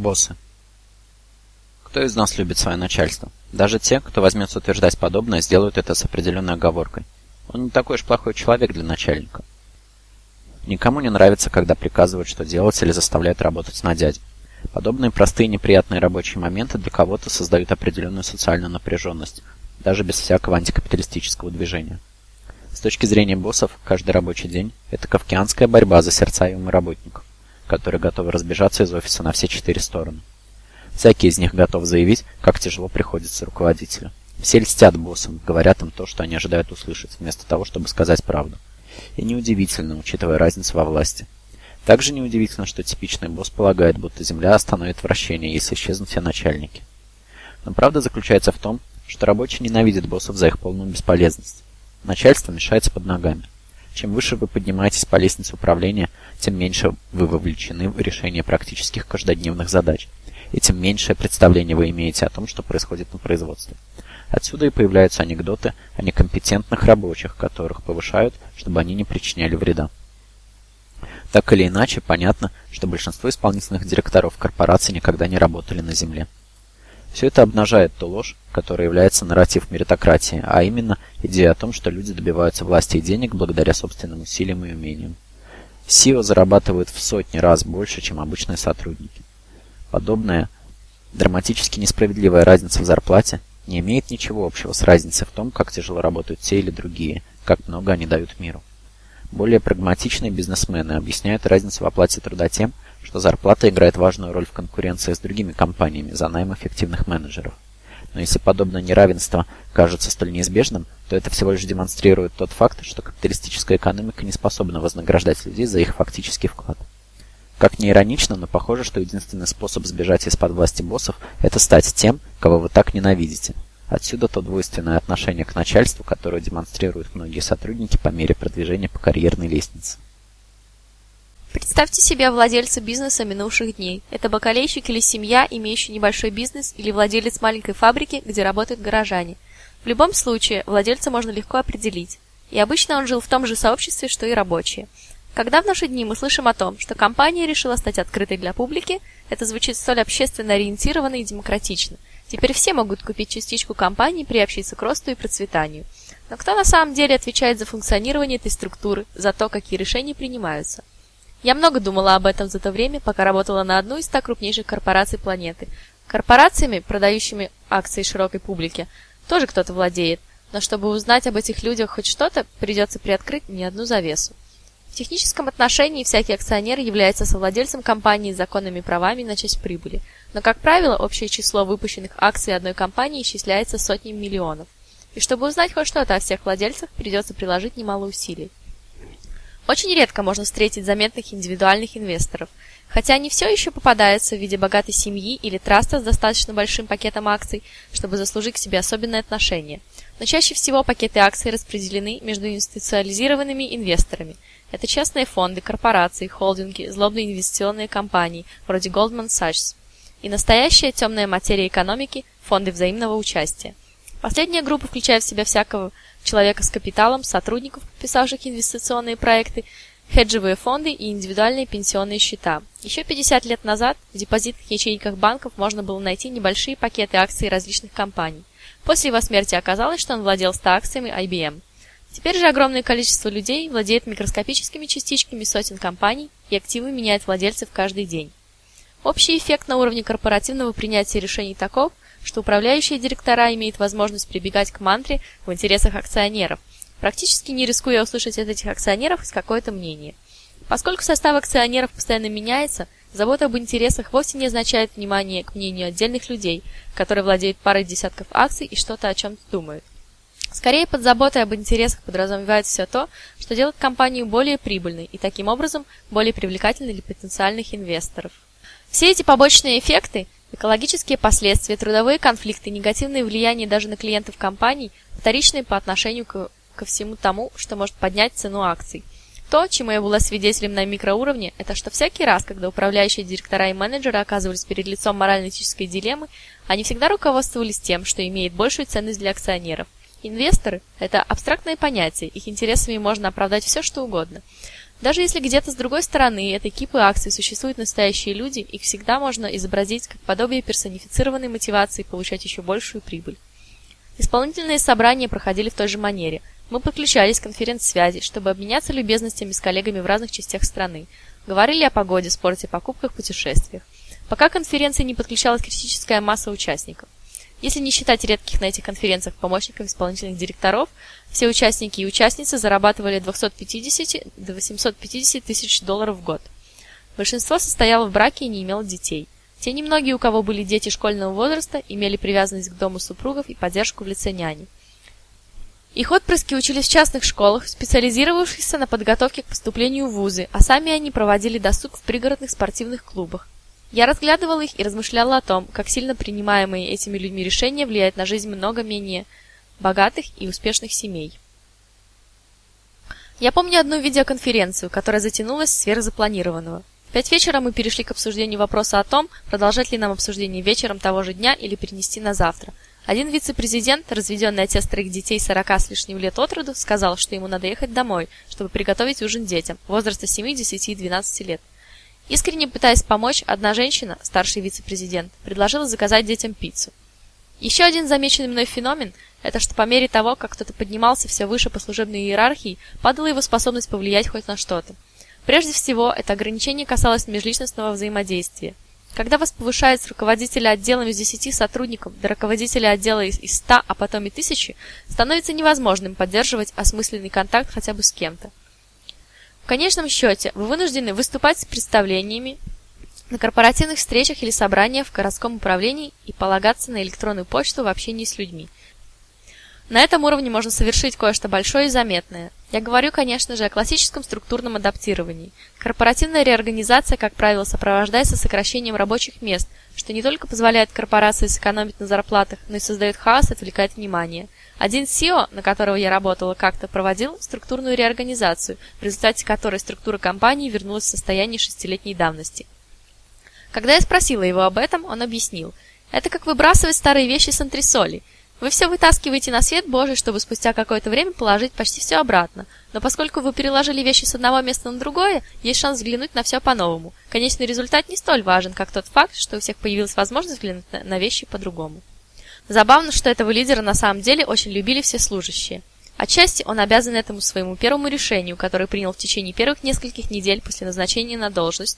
Боссы. Кто из нас любит свое начальство? Даже те, кто возьмется утверждать подобное, сделают это с определенной оговоркой. Он не такой уж плохой человек для начальника. Никому не нравится, когда приказывают, что делать, или заставляют работать на дядю. Подобные простые неприятные рабочие моменты для кого-то создают определенную социальную напряженность, даже без всякого антикапиталистического движения. С точки зрения боссов, каждый рабочий день – это кафкианская борьба за сердца и умы работников, которые готовы разбежаться из офиса на все 4 стороны. Всякий из них готов заявить, как тяжело приходится руководителю. Все льстят боссам, говорят им то, что они ожидают услышать, вместо того, чтобы сказать правду. И неудивительно, учитывая разницу во власти. Также неудивительно, что типичный босс полагает, будто земля остановит вращение, если исчезнут все начальники. Но правда заключается в том, что рабочие ненавидят боссов за их полную бесполезность. Начальство мешается под ногами. Чем выше вы поднимаетесь по лестнице управления, тем меньше вы вовлечены в решение практических каждодневных задач, и тем меньшее представление вы имеете о том, что происходит на производстве. Отсюда и появляются анекдоты о некомпетентных рабочих, которых повышают, чтобы они не причиняли вреда. Так или иначе, понятно, что большинство исполнительных директоров корпораций никогда не работали на земле. Все это обнажает ту ложь, которая является нарратив меритократии, а именно идея о том, что люди добиваются власти и денег благодаря собственным усилиям и умениям. CEO зарабатывают в сотни раз больше, чем обычные сотрудники. Подобная драматически несправедливая разница в зарплате не имеет ничего общего с разницей в том, как тяжело работают те или другие, как много они дают миру. Более прагматичные бизнесмены объясняют разницу в оплате труда тем, что зарплата играет важную роль в конкуренции с другими компаниями за найм эффективных менеджеров. Но если подобное неравенство кажется столь неизбежным, то это всего лишь демонстрирует тот факт, что капиталистическая экономика не способна вознаграждать людей за их фактический вклад. Как ни иронично, но похоже, что единственный способ сбежать из-под власти боссов – это стать тем, кого вы так ненавидите. Отсюда то двойственное отношение к начальству, которое демонстрируют многие сотрудники по мере продвижения по карьерной лестнице. Представьте себе владельца бизнеса минувших дней. Это бакалейщик или семья, имеющая небольшой бизнес, или владелец маленькой фабрики, где работают горожане. В любом случае, владельца можно легко определить. И обычно он жил в том же сообществе, что и рабочие. Когда в наши дни мы слышим о том, что компания решила стать открытой для публики, это звучит столь общественно ориентированно и демократично. Теперь все могут купить частичку компании и приобщиться к росту и процветанию. Но кто на самом деле отвечает за функционирование этой структуры, за то, какие решения принимаются? Я много думала об этом за то время, пока работала на одну из 100 крупнейших корпораций планеты. Корпорациями, продающими акции широкой публике, тоже кто-то владеет, но чтобы узнать об этих людях хоть что-то, придется приоткрыть не одну завесу. В техническом отношении всякий акционер является совладельцем компании с законными правами на часть прибыли, но, как правило, общее число выпущенных акций одной компании исчисляется сотнями миллионов. И чтобы узнать хоть что-то о всех владельцах, придется приложить немало усилий. Очень редко можно встретить заметных индивидуальных инвесторов, хотя они все еще попадаются в виде богатой семьи или траста с достаточно большим пакетом акций, чтобы заслужить к себе особенное отношение. Но чаще всего пакеты акций распределены между институциализированными инвесторами. Это частные фонды, корпорации, холдинги, злобные инвестиционные компании, вроде Goldman Sachs. И настоящая темная материя экономики – фонды взаимного участия. Последняя группа включает в себя всякого человека с капиталом, сотрудников, подписавших инвестиционные проекты, хеджевые фонды и индивидуальные пенсионные счета. Еще 50 лет назад в депозитных ячейках банков можно было найти небольшие пакеты акций различных компаний. После его смерти оказалось, что он владел 100 акциями IBM. Теперь же огромное количество людей владеет микроскопическими частичками сотен компаний, и активы меняют владельцев каждый день. Общий эффект на уровне корпоративного принятия решений таков, что управляющие директора имеют возможность прибегать к мантре в интересах акционеров, практически не рискуя услышать от этих акционеров хоть какое-то мнение. Поскольку состав акционеров постоянно меняется, забота об интересах вовсе не означает внимание к мнению отдельных людей, которые владеют парой десятков акций и что-то о чем-то думают. Скорее, под заботой об интересах подразумевается все то, что делает компанию более прибыльной и таким образом более привлекательной для потенциальных инвесторов. Все эти побочные эффекты, экологические последствия, трудовые конфликты, негативные влияния даже на клиентов компаний, вторичные по отношению ко всему тому, что может поднять цену акций. То, чему я была свидетелем на микроуровне, это что всякий раз, когда управляющие директора и менеджеры оказывались перед лицом морально-этической дилеммы, они всегда руководствовались тем, что имеет большую ценность для акционеров. Инвесторы – это абстрактное понятие, их интересами можно оправдать все, что угодно. Даже если где-то с другой стороны этой кипы акций существуют настоящие люди, их всегда можно изобразить как подобие персонифицированной мотивации получать еще большую прибыль. Исполнительные собрания проходили в той же манере. Мы подключались к конференц-связи, чтобы обменяться любезностями с коллегами в разных частях страны. Говорили о погоде, спорте, покупках, путешествиях. Пока к конференции не подключалась критическая масса участников. Если не считать редких на этих конференциях помощников исполнительных директоров, все участники и участницы зарабатывали от 250 до 850 тысяч долларов в год. Большинство состояло в браке и не имело детей. Те немногие, у кого были дети школьного возраста, имели привязанность к дому супругов и поддержку в лице няни. Их отпрыски учились в частных школах, специализировавшихся на подготовке к поступлению в вузы, а сами они проводили досуг в пригородных спортивных клубах. Я разглядывала их и размышляла о том, как сильно принимаемые этими людьми решения влияют на жизнь много менее богатых и успешных семей. Я помню одну видеоконференцию, которая затянулась сверх запланированного. В 5 вечера мы перешли к обсуждению вопроса о том, продолжать ли нам обсуждение вечером того же дня или перенести на завтра. Один вице-президент, разведенный отец 3 детей 40 с лишним лет от роду, сказал, что ему надо ехать домой, чтобы приготовить ужин детям возраста 7, 10 и 12 лет. Искренне пытаясь помочь, одна женщина, старший вице-президент, предложила заказать детям пиццу. Еще один замеченный мной феномен – это что по мере того, как кто-то поднимался все выше по служебной иерархии, падала его способность повлиять хоть на что-то. Прежде всего, это ограничение касалось межличностного взаимодействия. Когда вас повышают с руководителя отдела из 10 сотрудников до руководителя отдела из 100, а потом и 1000, становится невозможным поддерживать осмысленный контакт хотя бы с кем-то. В конечном счете, вы вынуждены выступать с представлениями на корпоративных встречах или собраниях в городском управлении и полагаться на электронную почту в общении с людьми. На этом уровне можно совершить кое-что большое и заметное. Я говорю, конечно же, о классическом структурном адаптировании. Корпоративная реорганизация, как правило, сопровождается сокращением рабочих мест, что не только позволяет корпорации сэкономить на зарплатах, но и создает хаос и отвлекает внимание. Один CEO, на которого я работала, как-то проводил структурную реорганизацию, в результате которой структура компании вернулась в состояние 6-летней давности. Когда я спросила его об этом, он объяснил: это как выбрасывать старые вещи с антресолей. Вы все вытаскиваете на свет Божий, чтобы спустя какое-то время положить почти все обратно. Но поскольку вы переложили вещи с одного места на другое, есть шанс взглянуть на все по-новому. Конечный результат не столь важен, как тот факт, что у всех появилась возможность взглянуть на вещи по-другому. Забавно, что этого лидера на самом деле очень любили все служащие. Отчасти он обязан этому своему первому решению, которое принял в течение первых нескольких недель после назначения на должность.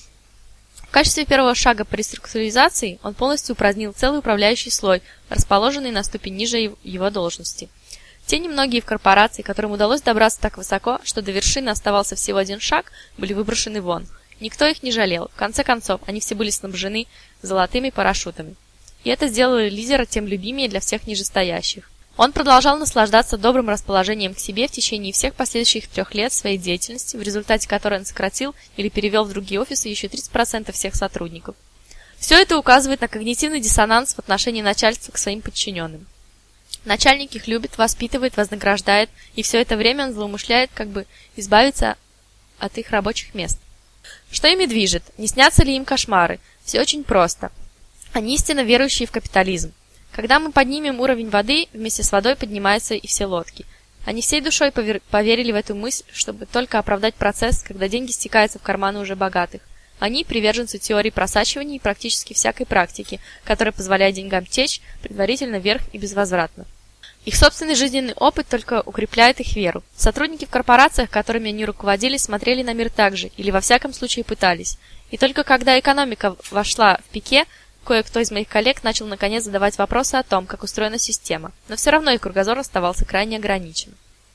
В качестве первого шага по реструктуризации он полностью упразднил целый управляющий слой, расположенный на ступень ниже его должности. Те немногие в корпорации, которым удалось добраться так высоко, что до вершины оставался всего один шаг, были выброшены вон. Никто их не жалел. В конце концов, они все были снабжены золотыми парашютами. И это сделало лидера тем любимее для всех нижестоящих. Он продолжал наслаждаться добрым расположением к себе в течение всех последующих 3 лет своей деятельности, в результате которой он сократил или перевел в другие офисы еще 30% всех сотрудников. Все это указывает на когнитивный диссонанс в отношении начальства к своим подчиненным. Начальник их любит, воспитывает, вознаграждает, и все это время он злоумышляет, как бы избавиться от их рабочих мест. Что ими движет? Не снятся ли им кошмары? Все очень просто. Они истинно верующие в капитализм. Когда мы поднимем уровень воды, вместе с водой поднимаются и все лодки. Они всей душой поверили в эту мысль, чтобы только оправдать процесс, когда деньги стекаются в карманы уже богатых. Они приверженцы теории просачивания и практически всякой практики, которая позволяет деньгам течь предварительно вверх и безвозвратно. Их собственный жизненный опыт только укрепляет их веру. Сотрудники в корпорациях, которыми они руководили, смотрели на мир так же, или во всяком случае пытались. И только когда экономика вошла в пике, кое-кто из моих коллег начал наконец задавать вопросы о том, как устроена система, но все равно их кругозор оставался крайне ограничен.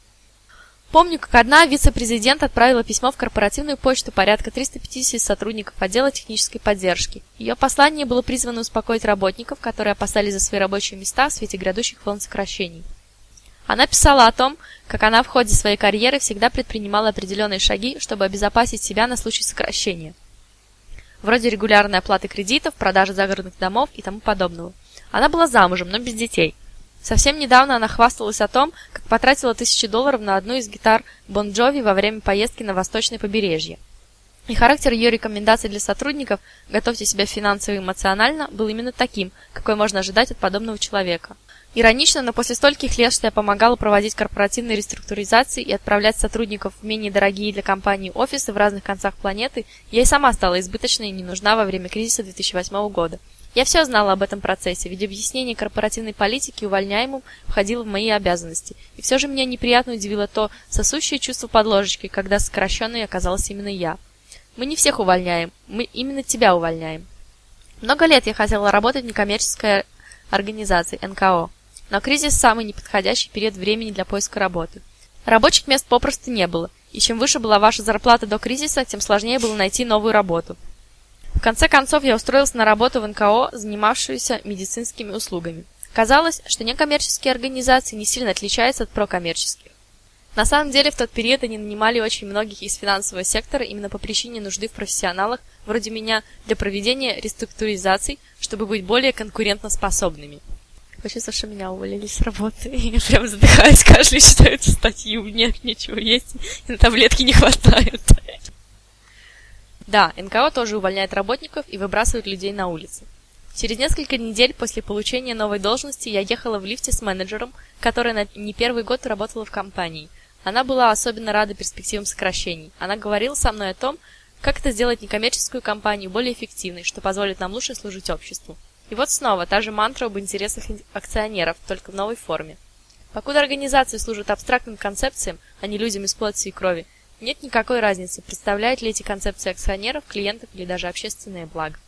Помню, как одна вице-президент отправила письмо в корпоративную почту порядка 350 сотрудников отдела технической поддержки. Ее послание было призвано успокоить работников, которые опасались за свои рабочие места в свете грядущих волн сокращений. Она писала о том, как она в ходе своей карьеры всегда предпринимала определенные шаги, чтобы обезопасить себя на случай сокращения. Вроде регулярной оплаты кредитов, продажи загородных домов и тому подобного. Она была замужем, но без детей. Совсем недавно она хвасталась о том, как потратила $1000 на одну из гитар Бон Джови во время поездки на восточное побережье. И характер ее рекомендаций для сотрудников «готовьте себя финансово и эмоционально» был именно таким, какой можно ожидать от подобного человека. Иронично, но после стольких лет, что я помогала проводить корпоративные реструктуризации и отправлять сотрудников в менее дорогие для компании офисы в разных концах планеты, я и сама стала избыточной и не нужна во время кризиса 2008 года. Я все знала об этом процессе, ведь объяснение корпоративной политики увольняемым входило в мои обязанности. И все же меня неприятно удивило то сосущее чувство под ложечкой, когда сокращенной оказалась именно я. Мы не всех увольняем, мы именно тебя увольняем. Много лет я хотела работать в некоммерческой организации НКО, но кризис – самый неподходящий период времени для поиска работы. Рабочих мест попросту не было, и чем выше была ваша зарплата до кризиса, тем сложнее было найти новую работу. В конце концов, я устроилась на работу в НКО, занимавшуюся медицинскими услугами. Казалось, что некоммерческие организации не сильно отличаются от прокоммерческих. На самом деле, в тот период они нанимали очень многих из финансового сектора именно по причине нужды в профессионалах, вроде меня, для проведения реструктуризаций, чтобы быть более конкурентоспособными. Почувствовав, что меня уволили с работы, я прям задыхаюсь, кашляю, читаю эту статью, мне нечего есть, и на таблетки не хватает. Да, НКО тоже увольняет работников и выбрасывает людей на улицы. Через несколько недель после получения новой должности я ехала в лифте с менеджером, которая не первый год работала в компании. Она была особенно рада перспективам сокращений. Она говорила со мной о том, как это сделать некоммерческую компанию более эффективной, что позволит нам лучше служить обществу. И вот снова та же мантра об интересах акционеров, только в новой форме. Покуда организации служат абстрактным концепциям, а не людям из плоти и крови, нет никакой разницы, представляют ли эти концепции акционеров, клиентов или даже общественное благо.